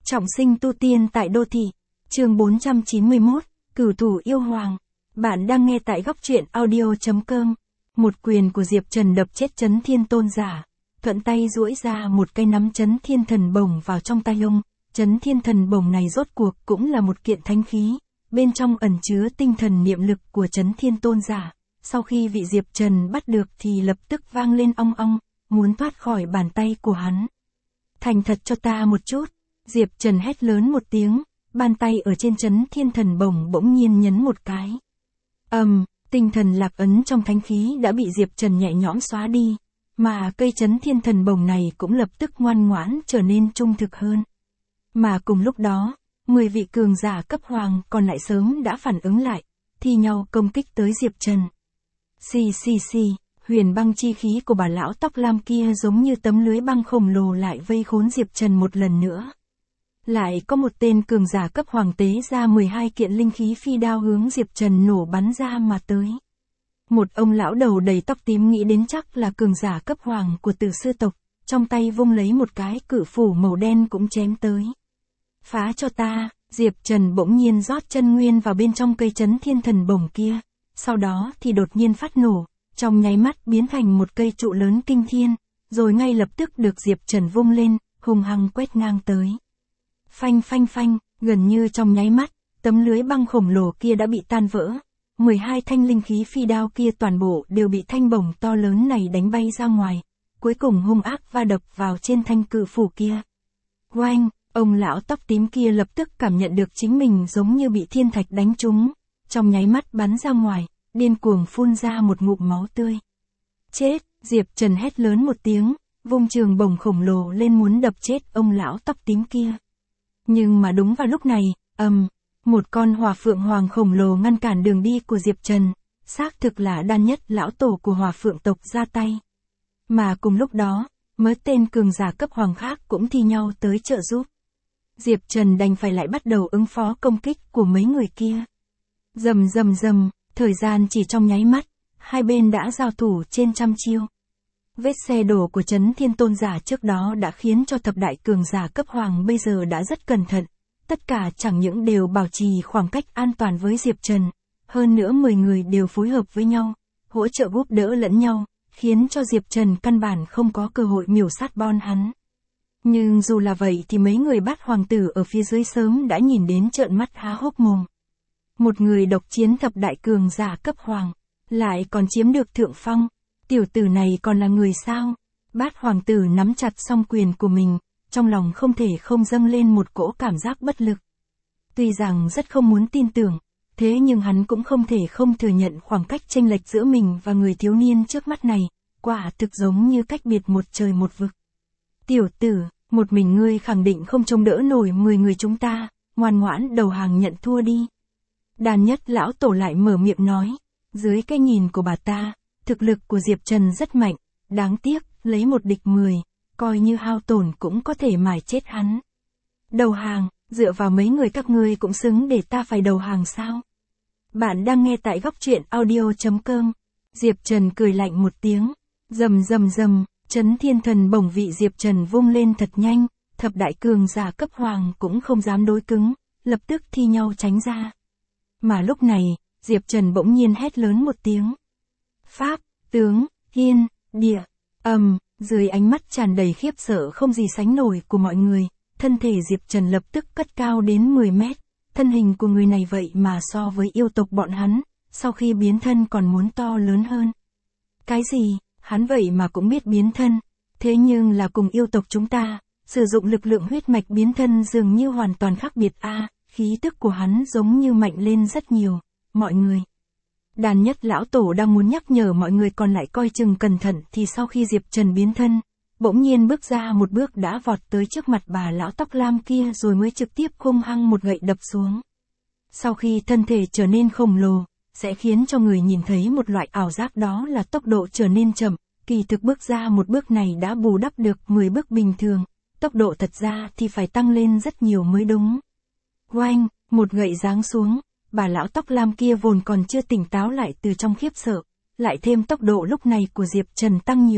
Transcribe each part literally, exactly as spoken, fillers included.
Trọng sinh tu tiên tại đô thị. Chương bốn trăm chín mươi mốt, Cửu thủ yêu hoàng. Bạn đang nghe tại góc truyện audio chấm com. Một quyền của Diệp Trần đập chết Chấn Thiên Tôn giả. Thuận tay duỗi ra một cây nắm Chấn Thiên Thần Bổng vào trong tay ông. Chấn Thiên Thần Bổng này rốt cuộc cũng là một kiện thánh khí. Bên trong ẩn chứa tinh thần niệm lực của Chấn Thiên Tôn giả. Sau khi vị Diệp Trần bắt được thì lập tức vang lên ong ong, muốn thoát khỏi bàn tay của hắn. Thành thật cho ta một chút. Diệp Trần hét lớn một tiếng, bàn tay ở trên Chấn Thiên Thần Bổng bỗng nhiên nhấn một cái. Ầm, um, tinh thần lạc ấn trong thánh khí đã bị Diệp Trần nhẹ nhõm xóa đi, mà cây Chấn Thiên Thần Bổng này cũng lập tức ngoan ngoãn trở nên trung thực hơn. Mà cùng lúc đó, mười vị cường giả cấp hoàng còn lại sớm đã phản ứng lại, thi nhau công kích tới Diệp Trần. Xì xì xì, huyền băng chi khí của bà lão tóc lam kia giống như tấm lưới băng khổng lồ lại vây khốn Diệp Trần một lần nữa. Lại có một tên cường giả cấp hoàng tế ra mười hai kiện linh khí phi đao hướng Diệp Trần nổ bắn ra mà tới. Một ông lão đầu đầy tóc tím nghĩ đến chắc là cường giả cấp hoàng của Tử Sư tộc, trong tay vung lấy một cái cự phủ màu đen cũng chém tới. Phá cho ta, Diệp Trần bỗng nhiên rót chân nguyên vào bên trong cây Chấn Thiên Thần Bổng kia, sau đó thì đột nhiên phát nổ, trong nháy mắt biến thành một cây trụ lớn kinh thiên, rồi ngay lập tức được Diệp Trần vung lên, hùng hăng quét ngang tới. Phanh phanh phanh, gần như trong nháy mắt, tấm lưới băng khổng lồ kia đã bị tan vỡ. mười hai thanh linh khí phi đao kia toàn bộ đều bị thanh bổng to lớn này đánh bay ra ngoài, cuối cùng hung ác va đập vào trên thanh cự phủ kia. Oanh, ông lão tóc tím kia lập tức cảm nhận được chính mình giống như bị thiên thạch đánh trúng, trong nháy mắt bắn ra ngoài, điên cuồng phun ra một ngụm máu tươi. Chết, Diệp Trần hét lớn một tiếng, vung trường bổng khổng lồ lên muốn đập chết ông lão tóc tím kia. Nhưng mà đúng vào lúc này, ầm, um, một con hỏa phượng hoàng khổng lồ ngăn cản đường đi của Diệp Trần, xác thực là đan nhất lão tổ của hỏa phượng tộc ra tay. Mà cùng lúc đó, mấy tên cường giả cấp hoàng khác cũng thi nhau tới trợ giúp. Diệp Trần đành phải lại bắt đầu ứng phó công kích của mấy người kia. Rầm rầm rầm, thời gian chỉ trong nháy mắt, hai bên đã giao thủ trên trăm chiêu. Vết xe đổ của Chấn Thiên Tôn giả trước đó đã khiến cho thập đại cường giả cấp hoàng bây giờ đã rất cẩn thận, tất cả chẳng những đều bảo trì khoảng cách an toàn với Diệp Trần, hơn nữa mười người đều phối hợp với nhau, hỗ trợ giúp đỡ lẫn nhau, khiến cho Diệp Trần căn bản không có cơ hội miểu sát bon hắn. Nhưng dù là vậy thì mấy người bát hoàng tử ở phía dưới sớm đã nhìn đến trợn mắt há hốc mồm. Một người độc chiến thập đại cường giả cấp hoàng, lại còn chiếm được thượng phong. Tiểu tử này còn là người sao? Bát hoàng tử nắm chặt song quyền của mình, trong lòng không thể không dâng lên một cỗ cảm giác bất lực. Tuy rằng rất không muốn tin tưởng, thế nhưng hắn cũng không thể không thừa nhận khoảng cách chênh lệch giữa mình và người thiếu niên trước mắt này, quả thực giống như cách biệt một trời một vực. Tiểu tử, một mình ngươi khẳng định không chống đỡ nổi mười người chúng ta, ngoan ngoãn đầu hàng nhận thua đi. Đàn nhất lão tổ lại mở miệng nói, dưới cái nhìn của bà ta, thực lực của Diệp Trần rất mạnh, đáng tiếc, lấy một địch mười, coi như hao tổn cũng có thể mài chết hắn. Đầu hàng, dựa vào mấy người các ngươi cũng xứng để ta phải đầu hàng sao? Bạn đang nghe tại góc truyện audio chấm com. Diệp Trần cười lạnh một tiếng, rầm rầm rầm, Chấn Thiên Thần Bổng vị Diệp Trần vung lên thật nhanh, thập đại cường giả cấp hoàng cũng không dám đối cứng, lập tức thi nhau tránh ra. Mà lúc này, Diệp Trần bỗng nhiên hét lớn một tiếng. Pháp, tướng, hiên, địa, ầm, um, dưới ánh mắt tràn đầy khiếp sợ không gì sánh nổi của mọi người, thân thể Diệp Trần lập tức cất cao đến mười mét, thân hình của người này vậy mà so với yêu tộc bọn hắn, sau khi biến thân còn muốn to lớn hơn. Cái gì, hắn vậy mà cũng biết biến thân, thế nhưng là cùng yêu tộc chúng ta, sử dụng lực lượng huyết mạch biến thân dường như hoàn toàn khác biệt a, à, khí tức của hắn giống như mạnh lên rất nhiều, mọi người. Đàn nhất lão tổ đang muốn nhắc nhở mọi người còn lại coi chừng cẩn thận thì sau khi Diệp Trần biến thân, bỗng nhiên bước ra một bước đã vọt tới trước mặt bà lão tóc lam kia rồi mới trực tiếp hung hăng một gậy đập xuống. Sau khi thân thể trở nên khổng lồ, sẽ khiến cho người nhìn thấy một loại ảo giác đó là tốc độ trở nên chậm, kỳ thực bước ra một bước này đã bù đắp được mười bước bình thường, tốc độ thật ra thì phải tăng lên rất nhiều mới đúng. Oanh, một gậy giáng xuống. Bà lão tóc lam kia vốn còn chưa tỉnh táo lại từ trong khiếp sợ, lại thêm tốc độ lúc này của Diệp Trần tăng nhiều,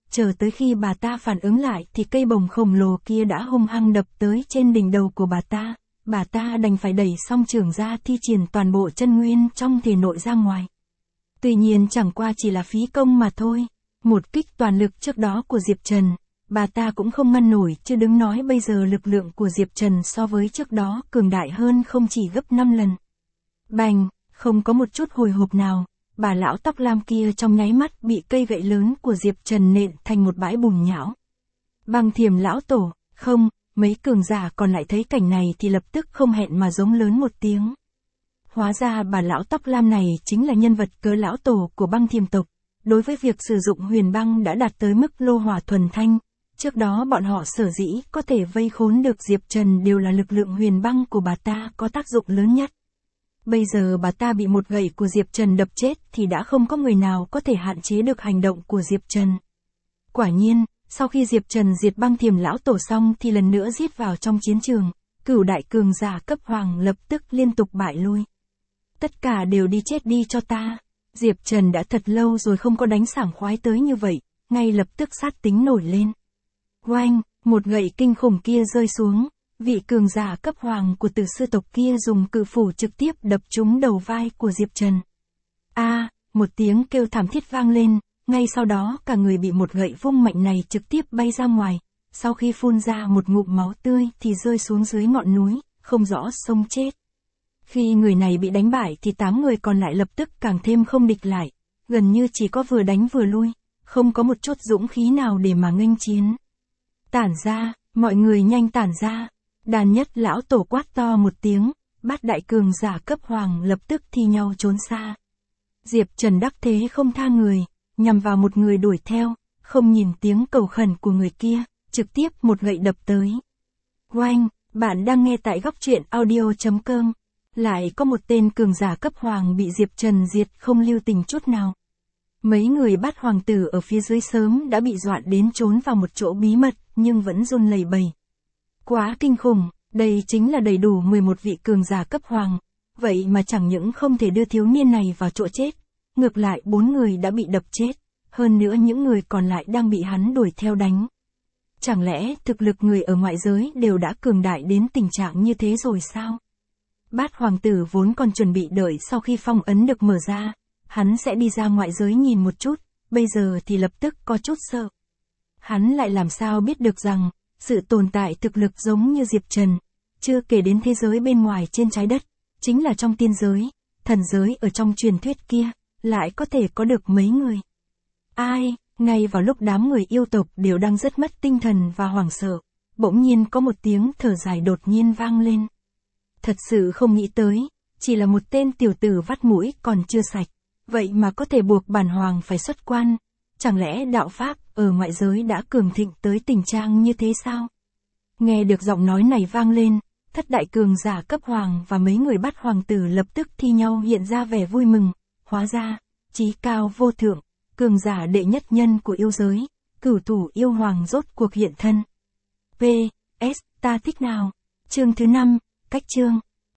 chờ tới khi bà ta phản ứng lại thì cây bồng khổng lồ kia đã hung hăng đập tới trên đỉnh đầu của bà ta, bà ta đành phải đẩy song trưởng ra thi triển toàn bộ chân nguyên trong thể nội ra ngoài. Tuy nhiên chẳng qua chỉ là phí công mà thôi, một kích toàn lực trước đó của Diệp Trần, bà ta cũng không ngăn nổi, chứ đừng nói bây giờ lực lượng của Diệp Trần so với trước đó cường đại hơn không chỉ gấp năm lần. Bành, không có một chút hồi hộp nào, bà lão tóc lam kia trong nháy mắt bị cây gậy lớn của Diệp Trần nện thành một bãi bùn nhão. Băng Thiềm lão tổ, không, mấy cường giả còn lại thấy cảnh này thì lập tức không hẹn mà giống lớn một tiếng. Hóa ra bà lão tóc lam này chính là nhân vật cớ lão tổ của Băng Thiềm tộc, đối với việc sử dụng huyền băng đã đạt tới mức lô hỏa thuần thanh. Trước đó bọn họ sở dĩ có thể vây khốn được Diệp Trần đều là lực lượng huyền băng của bà ta có tác dụng lớn nhất. Bây giờ bà ta bị một gậy của Diệp Trần đập chết thì đã không có người nào có thể hạn chế được hành động của Diệp Trần. Quả nhiên, sau khi Diệp Trần diệt Băng Thiềm lão tổ xong thì lần nữa giết vào trong chiến trường, cửu đại cường giả cấp hoàng lập tức liên tục bại lui. Tất cả đều đi chết đi cho ta. Diệp Trần đã thật lâu rồi không có đánh sảng khoái tới như vậy, ngay lập tức sát tính nổi lên. Oanh, một gậy kinh khủng kia rơi xuống, vị cường giả cấp hoàng của Tử Sư tộc kia dùng cự phủ trực tiếp đập trúng đầu vai của Diệp Trần. A, à, một tiếng kêu thảm thiết vang lên, ngay sau đó cả người bị một gậy vung mạnh này trực tiếp bay ra ngoài, sau khi phun ra một ngụm máu tươi thì rơi xuống dưới ngọn núi, không rõ sống chết. Khi người này bị đánh bại thì tám người còn lại lập tức càng thêm không địch lại, gần như chỉ có vừa đánh vừa lui, không có một chút dũng khí nào để mà nghênh chiến. Tản ra, mọi người nhanh tản ra. Đàn Nhất lão tổ quát to một tiếng, bát đại cường giả cấp hoàng lập tức thi nhau trốn xa. Diệp Trần đắc thế không tha người, nhằm vào một người đuổi theo, không nhìn tiếng cầu khẩn của người kia, trực tiếp một gậy đập tới. Oanh, bạn đang nghe tại góc truyện audio chấm com. Lại có một tên cường giả cấp hoàng bị Diệp Trần diệt không lưu tình chút nào. Mấy người bát hoàng tử ở phía dưới sớm đã bị dọa đến trốn vào một chỗ bí mật, nhưng vẫn run lẩy bẩy. Quá kinh khủng, đây chính là đầy đủ mười một vị cường giả cấp hoàng, vậy mà chẳng những không thể đưa thiếu niên này vào chỗ chết, ngược lại bốn người đã bị đập chết, hơn nữa những người còn lại đang bị hắn đuổi theo đánh. Chẳng lẽ thực lực người ở ngoại giới đều đã cường đại đến tình trạng như thế rồi sao? Bát hoàng tử vốn còn chuẩn bị đợi sau khi phong ấn được mở ra, hắn sẽ đi ra ngoại giới nhìn một chút, bây giờ thì lập tức có chút sợ. Hắn lại làm sao biết được rằng, sự tồn tại thực lực giống như Diệp Trần, chưa kể đến thế giới bên ngoài trên trái đất, chính là trong tiên giới, thần giới ở trong truyền thuyết kia, lại có thể có được mấy người. Ai, ngay vào lúc đám người yêu tộc đều đang rất mất tinh thần và hoảng sợ, bỗng nhiên có một tiếng thở dài đột nhiên vang lên. Thật sự không nghĩ tới, chỉ là một tên tiểu tử vắt mũi còn chưa sạch, vậy mà có thể buộc bản hoàng phải xuất quan. Chẳng lẽ đạo pháp ở ngoại giới đã cường thịnh tới tình trạng như thế sao? Nghe được giọng nói này vang lên, thất đại cường giả cấp hoàng và mấy người bát hoàng tử lập tức thi nhau hiện ra vẻ vui mừng. Hóa ra, chí cao vô thượng, cường giả đệ nhất nhân của yêu giới, cửu thủ yêu hoàng rốt cuộc hiện thân. pê ét, ta thích nào? Chương thứ năm, cách chương.